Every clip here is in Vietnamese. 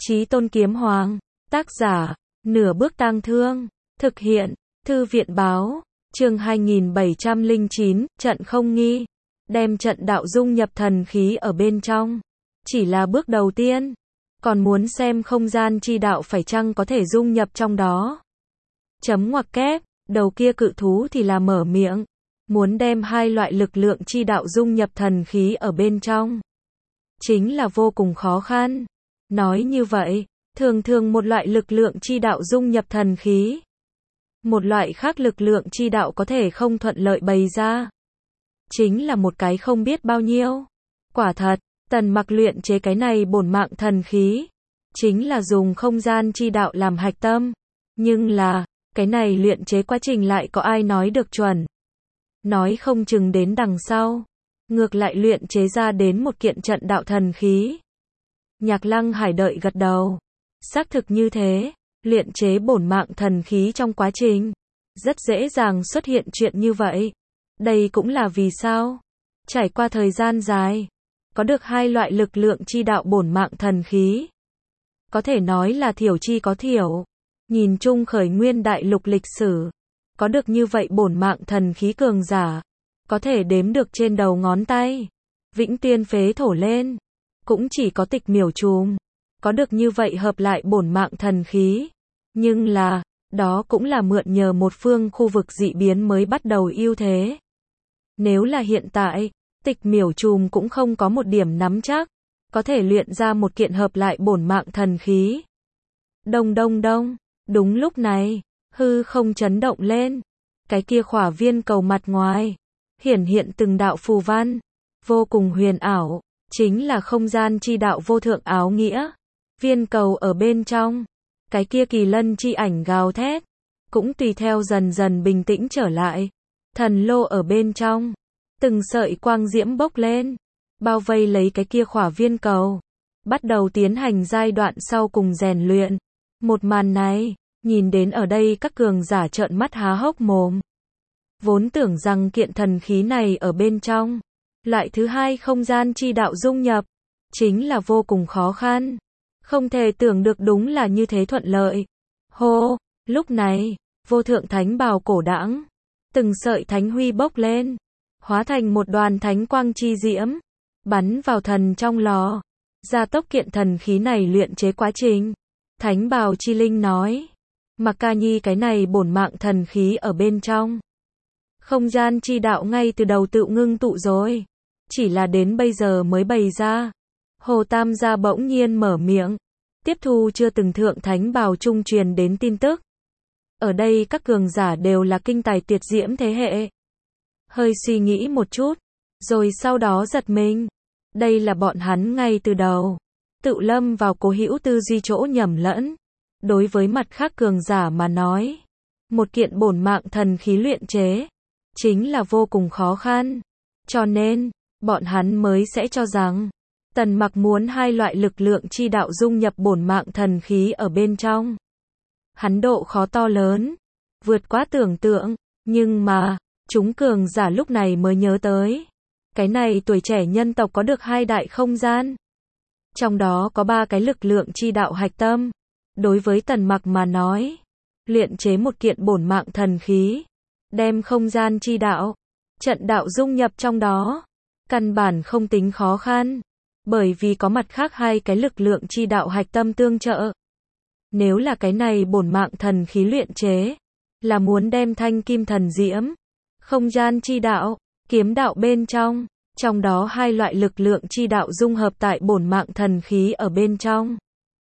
Chí Tôn Kiếm Hoàng. Tác giả, Nửa Bước Tang Thương. Thực hiện, Thư viện Báo. Chương 2709, trận không nghi. Đem trận đạo dung nhập thần khí ở bên trong. Chỉ là bước đầu tiên. Còn muốn xem không gian chi đạo phải chăng có thể dung nhập trong đó. Chấm ngoặc kép, đầu kia cự thú thì là mở miệng. Muốn đem hai loại lực lượng chi đạo dung nhập thần khí ở bên trong. Chính là vô cùng khó khăn. Nói như vậy, thường thường một loại lực lượng chi đạo dung nhập thần khí. Một loại khác lực lượng chi đạo có thể không thuận lợi bày ra. Chính là một cái không biết bao nhiêu. Quả thật, Tần Mặc luyện chế cái này bổn mạng thần khí. Chính là dùng không gian chi đạo làm hạch tâm. Nhưng là, cái này luyện chế quá trình lại có ai nói được chuẩn. Nói không chừng đến đằng sau. Ngược lại luyện chế ra đến một kiện trận đạo thần khí. Nhạc Lăng Hải đợi gật đầu. Xác thực như thế, luyện chế bổn mạng thần khí trong quá trình. Rất dễ dàng xuất hiện chuyện như vậy. Đây cũng là vì sao? Trải qua thời gian dài, có được hai loại lực lượng chi đạo bổn mạng thần khí. Có thể nói là thiểu chi có thiểu. Nhìn chung khởi nguyên đại lục lịch sử. Có được như vậy bổn mạng thần khí cường giả. Có thể đếm được trên đầu ngón tay. Vĩnh Tiên Phế Thổ lên. Cũng chỉ có Tịch Miểu Trùm. Có được như vậy hợp lại bổn mạng thần khí. Nhưng là, đó cũng là mượn nhờ một phương khu vực dị biến mới bắt đầu ưu thế. Nếu là hiện tại, Tịch Miểu Trùm cũng không có một điểm nắm chắc. Có thể luyện ra một kiện hợp lại bổn mạng thần khí. Đông đông đông. Đúng lúc này, hư không chấn động lên. Cái kia khỏa viên cầu mặt ngoài. Hiển hiện từng đạo phù văn. Vô cùng huyền ảo. Chính là không gian chi đạo vô thượng áo nghĩa. Viên cầu ở bên trong. Cái kia kỳ lân chi ảnh gào thét. Cũng tùy theo dần dần bình tĩnh trở lại. Thần lô ở bên trong. Từng sợi quang diễm bốc lên. Bao vây lấy cái kia khỏa viên cầu. Bắt đầu tiến hành giai đoạn sau cùng rèn luyện. Một màn này, nhìn đến ở đây các cường giả trợn mắt há hốc mồm. Vốn tưởng rằng kiện thần khí này ở bên trong. Loại thứ hai không gian chi đạo dung nhập. Chính là vô cùng khó khăn. Không thể tưởng được đúng là như thế thuận lợi. Hô, lúc này, vô thượng thánh bào cổ đãng. Từng sợi thánh huy bốc lên. Hóa thành một đoàn thánh quang chi diễm. Bắn vào thần trong lò. Gia tốc kiện thần khí này luyện chế quá trình. Thánh bào chi linh nói. Mặc ca nhi cái này bổn mạng thần khí ở bên trong. Không gian chi đạo ngay từ đầu tự ngưng tụ rồi. Chỉ là đến bây giờ mới bày ra. Hồ Tam gia bỗng nhiên mở miệng. Tiếp thu chưa từng thượng thánh bào trung truyền đến tin tức. Ở đây các cường giả đều là kinh tài tuyệt diễm thế hệ. Hơi suy nghĩ một chút. Rồi sau đó giật mình. Đây là bọn hắn ngay từ đầu. Tự lâm vào cố hữu tư duy chỗ nhầm lẫn. Đối với mặt khác cường giả mà nói. Một kiện bổn mạng thần khí luyện chế. Chính là vô cùng khó khăn. Cho nên, bọn hắn mới sẽ cho rằng. Tần Mặc muốn hai loại lực lượng chi đạo dung nhập bổn mạng thần khí ở bên trong. Hắn độ khó to lớn. Vượt quá tưởng tượng. Nhưng mà, chúng cường giả lúc này mới nhớ tới. Cái này tuổi trẻ nhân tộc có được hai đại không gian. Trong đó có ba cái lực lượng chi đạo hạch tâm. Đối với Tần Mặc mà nói. Luyện chế một kiện bổn mạng thần khí. Đem không gian chi đạo. Trận đạo dung nhập trong đó. Căn bản không tính khó khăn. Bởi vì có mặt khác hai cái lực lượng chi đạo hạch tâm tương trợ. Nếu là cái này bổn mạng thần khí luyện chế. Là muốn đem thanh kim thần diễm. Không gian chi đạo. Kiếm đạo bên trong. Trong đó hai loại lực lượng chi đạo dung hợp tại bổn mạng thần khí ở bên trong.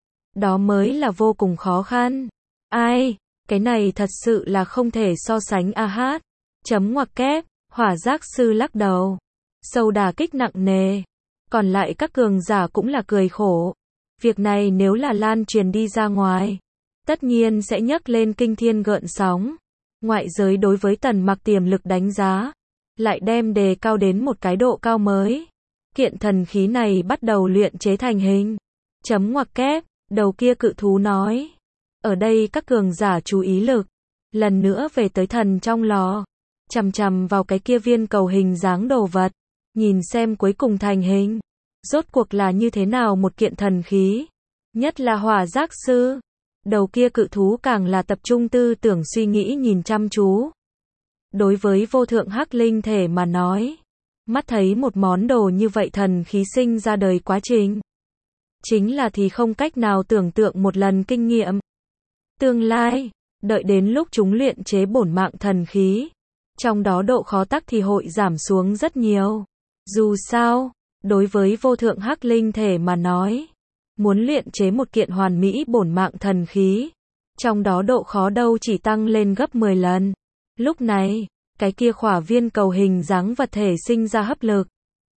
Đó mới là vô cùng khó khăn. Ai, cái này thật sự là không thể so sánh a hát. Chấm ngoặc kép, Hỏa Giác Sư lắc đầu. Sâu đả kích nặng nề. Còn lại các cường giả cũng là cười khổ. Việc này nếu là lan truyền đi ra ngoài. Tất nhiên sẽ nhấc lên kinh thiên gợn sóng. Ngoại giới đối với Tần Mặc tiềm lực đánh giá. Lại đem đề cao đến một cái độ cao mới. Kiện thần khí này bắt đầu luyện chế thành hình. Chấm ngoặc kép, đầu kia cự thú nói. Ở đây các cường giả chú ý lực. Lần nữa về tới thần trong lò. Chằm chằm vào cái kia viên cầu hình dáng đồ vật. Nhìn xem cuối cùng thành hình. Rốt cuộc là như thế nào một kiện thần khí. Nhất là hỏa giác sư. Đầu kia cự thú càng là tập trung tư tưởng suy nghĩ nhìn chăm chú. Đối với vô thượng hắc linh thể mà nói, mắt thấy một món đồ như vậy thần khí sinh ra đời quá trình. Chính là thì không cách nào tưởng tượng một lần kinh nghiệm. Tương lai, đợi đến lúc chúng luyện chế bổn mạng thần khí, trong đó độ khó tắc thì hội giảm xuống rất nhiều. Dù sao, đối với vô thượng hắc linh thể mà nói, muốn luyện chế một kiện hoàn mỹ bổn mạng thần khí, trong đó độ khó đâu chỉ tăng lên gấp 10 lần. Lúc này, cái kia khỏa viên cầu hình dáng vật thể sinh ra hấp lực,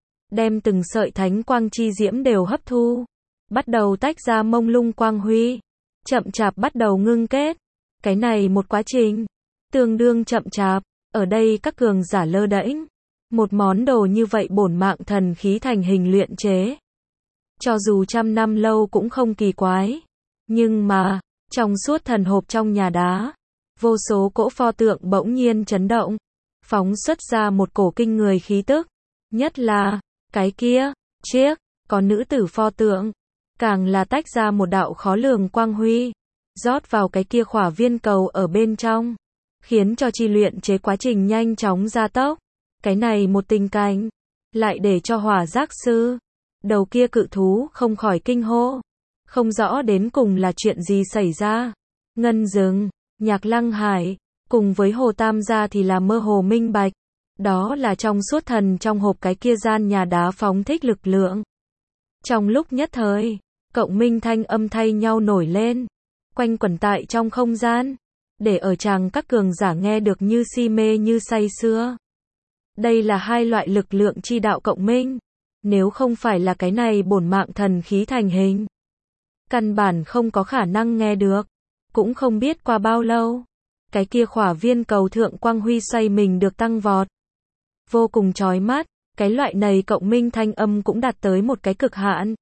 đem từng sợi thánh quang chi diễm đều hấp thu, bắt đầu tách ra mông lung quang huy, chậm chạp bắt đầu ngưng kết. Cái này một quá trình, tương đương chậm chạp, ở đây các cường giả lơ đễnh. Một món đồ như vậy bổn mạng thần khí thành hình luyện chế. Cho dù trăm năm lâu cũng không kỳ quái. Nhưng mà, trong suốt thần hộp trong nhà đá, vô số cỗ pho tượng bỗng nhiên chấn động, phóng xuất ra một cổ kinh người khí tức. Nhất là, cái kia, chiếc, có nữ tử pho tượng, càng là tách ra một đạo khó lường quang huy, rót vào cái kia khỏa viên cầu ở bên trong, khiến cho chi luyện chế quá trình nhanh chóng gia tốc. Cái này một tình cảnh, lại để cho hỏa giác sư, đầu kia cự thú không khỏi kinh hô. Không rõ đến cùng là chuyện gì xảy ra. Ngân Dừng, Nhạc Lăng Hải, cùng với Hồ Tam gia thì là mơ hồ minh bạch. Đó là trong suốt thần trong hộp cái kia gian nhà đá phóng thích lực lượng. Trong lúc nhất thời, cộng minh thanh âm thay nhau nổi lên, quanh quẩn tại trong không gian, để ở chàng các cường giả nghe được như si mê như say sưa. Đây là hai loại lực lượng chi đạo cộng minh. Nếu không phải là cái này bổn mạng thần khí thành hình, căn bản không có khả năng nghe được. Cũng không biết qua bao lâu, cái kia khỏa viên cầu thượng quang huy xoay mình được tăng vọt. Vô cùng chói mắt, cái loại này cộng minh thanh âm cũng đạt tới một cái cực hạn.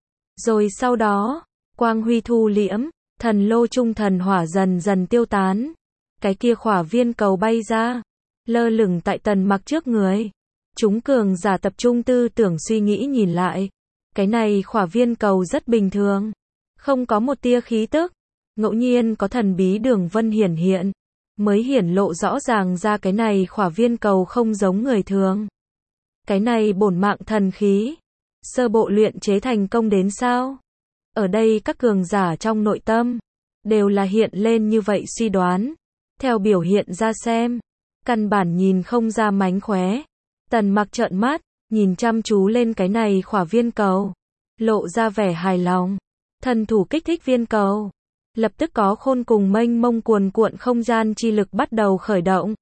Rồi sau đó, quang huy thu liễm, thần lô trung thần hỏa dần dần tiêu tán. Cái kia khỏa viên cầu bay ra, lơ lửng tại Tần Mặc trước người. Chúng cường giả tập trung tư tưởng suy nghĩ nhìn lại. Cái này khỏa viên cầu rất bình thường, không có một tia khí tức. Ngẫu nhiên có thần bí đường vân hiển hiện, mới hiển lộ rõ ràng ra cái này khỏa viên cầu không giống người thường. Cái này bổn mạng thần khí, sơ bộ luyện chế thành công đến sao? Ở đây các cường giả trong nội tâm, đều là hiện lên như vậy suy đoán. Theo biểu hiện ra xem, căn bản nhìn không ra mánh khóe. Tần Mặc trợn mắt, nhìn chăm chú lên cái này khỏa viên cầu, lộ ra vẻ hài lòng. Thần thủ kích thích viên cầu, lập tức có khôn cùng mênh mông cuồn cuộn không gian chi lực bắt đầu khởi động.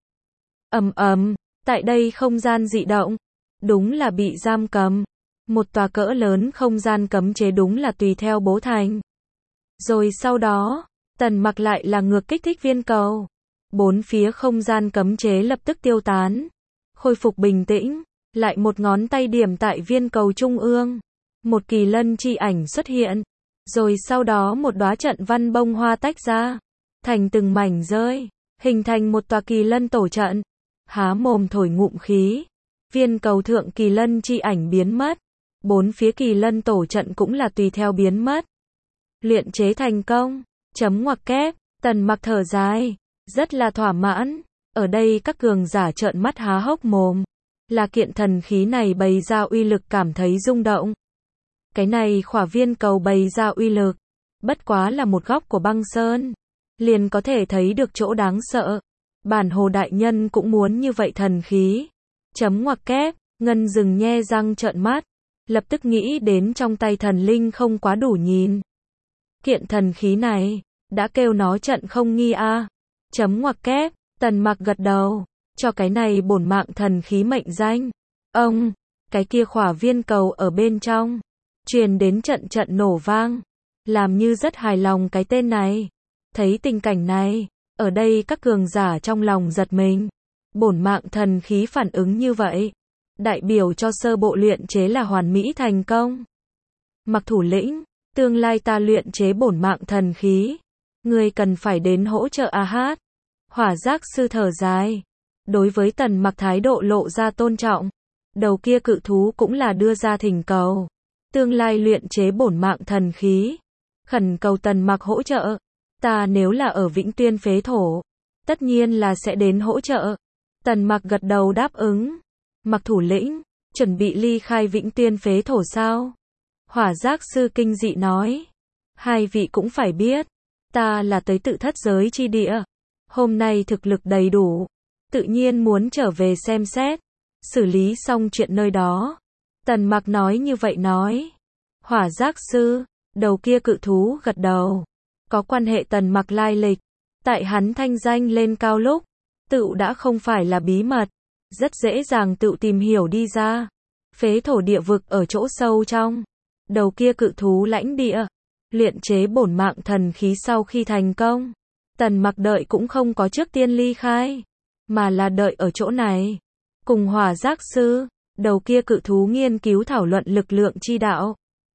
Ầm ầm, tại đây không gian dị động, đúng là bị giam cầm. Một tòa cỡ lớn không gian cấm chế đúng là tùy theo bố thành. Rồi sau đó, Tần Mặc lại là ngược kích thích viên cầu. Bốn phía không gian cấm chế lập tức tiêu tán, khôi phục bình tĩnh, lại một ngón tay điểm tại viên cầu trung ương. Một kỳ lân chi ảnh xuất hiện, rồi sau đó một đóa trận văn bông hoa tách ra, thành từng mảnh rơi, hình thành một tòa kỳ lân tổ trận. Há mồm thổi ngụm khí, viên cầu thượng kỳ lân chi ảnh biến mất, bốn phía kỳ lân tổ trận cũng là tùy theo biến mất. Luyện chế thành công, chấm ngoặc kép, Tần Mặc thở dài, rất là thỏa mãn. Ở đây các cường giả trợn mắt há hốc mồm, là kiện thần khí này bày ra uy lực cảm thấy rung động. Cái này khỏa viên cầu bày ra uy lực, bất quá là một góc của băng sơn, liền có thể thấy được chỗ đáng sợ. Bản Hồ đại nhân cũng muốn như vậy thần khí. Chấm ngoặc kép, Ngân Dừng nhe răng trợn mắt, lập tức nghĩ đến trong tay thần linh không quá đủ nhìn. Kiện thần khí này, đã kêu nó trận không nghi a. Chấm ngoặc kép, Tần Mặc gật đầu, cho cái này bổn mạng thần khí mệnh danh. Ông, cái kia khỏa viên cầu ở bên trong, truyền đến trận trận nổ vang, làm như rất hài lòng cái tên này. Thấy tình cảnh này, ở đây các cường giả trong lòng giật mình. Bổn mạng thần khí phản ứng như vậy, đại biểu cho sơ bộ luyện chế là hoàn mỹ thành công. Mặc thủ lĩnh, tương lai ta luyện chế bổn mạng thần khí, ngươi cần phải đến hỗ trợ a hát. Hỏa giác sư thở dài, đối với Tần Mặc thái độ lộ ra tôn trọng. Đầu kia cự thú cũng là đưa ra thỉnh cầu, tương lai luyện chế bổn mạng thần khí, khẩn cầu Tần Mặc hỗ trợ. Ta nếu là ở Vĩnh Tuyên phế thổ, tất nhiên là sẽ đến hỗ trợ. Tần Mặc gật đầu đáp ứng. Mặc thủ lĩnh, chuẩn bị ly khai Vĩnh Tuyên phế thổ sao? Hỏa giác sư kinh dị nói. Hai vị cũng phải biết, ta là tới tự thất giới chi địa. Hôm nay thực lực đầy đủ, tự nhiên muốn trở về xem xét, xử lý xong chuyện nơi đó. Tần Mặc nói như vậy nói. Hỏa giác sư, đầu kia cự thú gật đầu. Có quan hệ Tần Mặc lai lịch, tại hắn thanh danh lên cao lúc, tựu đã không phải là bí mật, rất dễ dàng tựu tìm hiểu đi ra. Phế thổ địa vực ở chỗ sâu trong, đầu kia cự thú lãnh địa, luyện chế bổn mạng thần khí sau khi thành công, Tần Mặc đợi cũng không có trước tiên ly khai, mà là đợi ở chỗ này, cùng hỏa giác sư, đầu kia cự thú nghiên cứu thảo luận lực lượng chi đạo.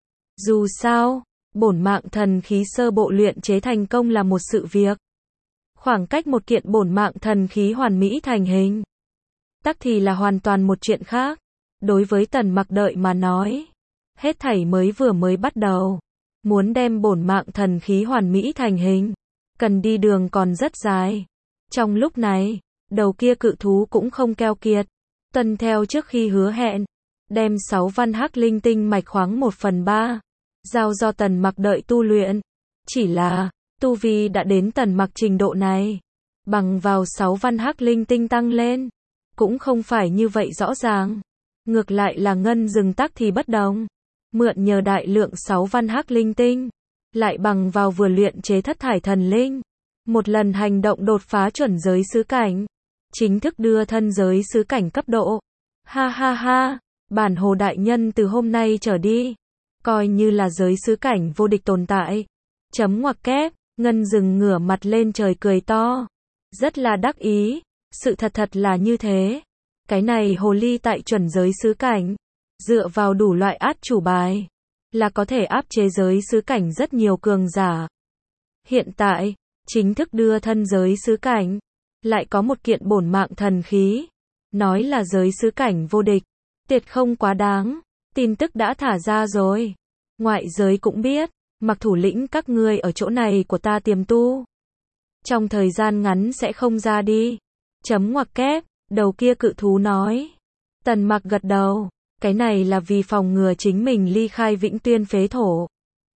Dù sao, bổn mạng thần khí sơ bộ luyện chế thành công là một sự việc. Khoảng cách một kiện bổn mạng thần khí hoàn mỹ thành hình, tắc thì là hoàn toàn một chuyện khác. Đối với Tần Mặc đợi mà nói, hết thảy mới bắt đầu. Muốn đem bổn mạng thần khí hoàn mỹ thành hình, cần đi đường còn rất dài. Trong lúc này, đầu kia cự thú cũng không keo kiệt, tuân theo trước khi hứa hẹn, đem 6 văn hắc linh tinh mạch khoáng 1/3, giao do Tần Mặc đợi tu luyện. Chỉ là, tu vi đã đến Tần Mặc trình độ này, bằng vào 6 văn hắc linh tinh tăng lên, cũng không phải như vậy rõ ràng. Ngược lại là ngân rừng tắc thì bất đồng. Mượn nhờ đại lượng 6 văn hắc linh tinh, lại bằng vào vừa luyện chế thất thải thần linh, một lần hành động đột phá chuẩn giới xứ cảnh, chính thức đưa thân giới xứ cảnh cấp độ. Ha ha ha, bản hồ đại nhân từ hôm nay trở đi, coi như là giới xứ cảnh vô địch tồn tại. Chấm ngoặc kép, ngân rừng ngửa mặt lên trời cười to, rất là đắc ý, sự thật là như thế. Cái này hồ ly tại chuẩn giới xứ cảnh, dựa vào đủ loại át chủ bài, là có thể áp chế giới xứ cảnh rất nhiều cường giả. Hiện tại, chính thức đưa thân giới xứ cảnh, lại có một kiện bổn mạng thần khí, nói là giới xứ cảnh vô địch, tuyệt không quá đáng. Tin tức đã thả ra rồi, ngoại giới cũng biết, Mặc thủ lĩnh các ngươi ở chỗ này của ta tiềm tu, trong thời gian ngắn sẽ không ra đi. Chấm ngoặc kép, đầu kia cự thú nói. Tần Mặc gật đầu, cái này là vì phòng ngừa chính mình ly khai Vĩnh Tuyên phế thổ,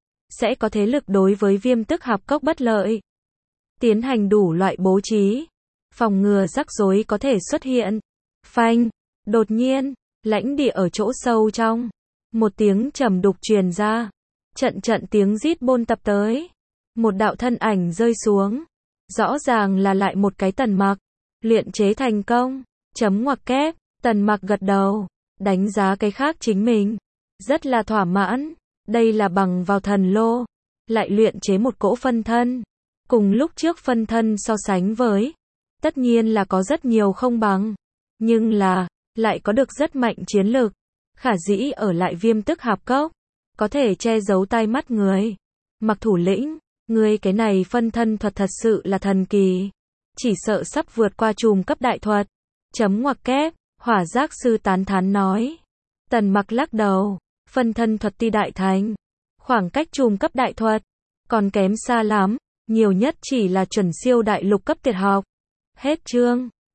sẽ có thế lực đối với Viêm Tức Hạp Cốc bất lợi, tiến hành đủ loại bố trí, phòng ngừa rắc rối có thể xuất hiện. Phanh, đột nhiên, lãnh địa ở chỗ sâu trong, một tiếng trầm đục truyền ra, trận tiếng rít bôn tập tới, một đạo thân ảnh rơi xuống, rõ ràng là lại một cái Tần Mặc, luyện chế thành công. Chấm ngoặc kép, Tần Mặc gật đầu, đánh giá cái khác chính mình, rất là thỏa mãn, đây là bằng vào thần lô, lại luyện chế một cỗ phân thân, cùng lúc trước phân thân so sánh với, tất nhiên là có rất nhiều không bằng, nhưng là, lại có được rất mạnh chiến lực, khả dĩ ở lại Viêm Tức Hạp Cốc, có thể che giấu tai mắt người. Mặc thủ lĩnh, ngươi cái này phân thân thuật thật sự là thần kỳ, chỉ sợ sắp vượt qua trùm cấp đại thuật. Chấm ngoặc kép, hỏa giác sư tán thán nói. Tần Mặc lắc đầu, phân thân thuật ti đại thành, khoảng cách trùm cấp đại thuật, còn kém xa lắm, nhiều nhất chỉ là chuẩn siêu đại lục cấp tuyệt học. Hết chương.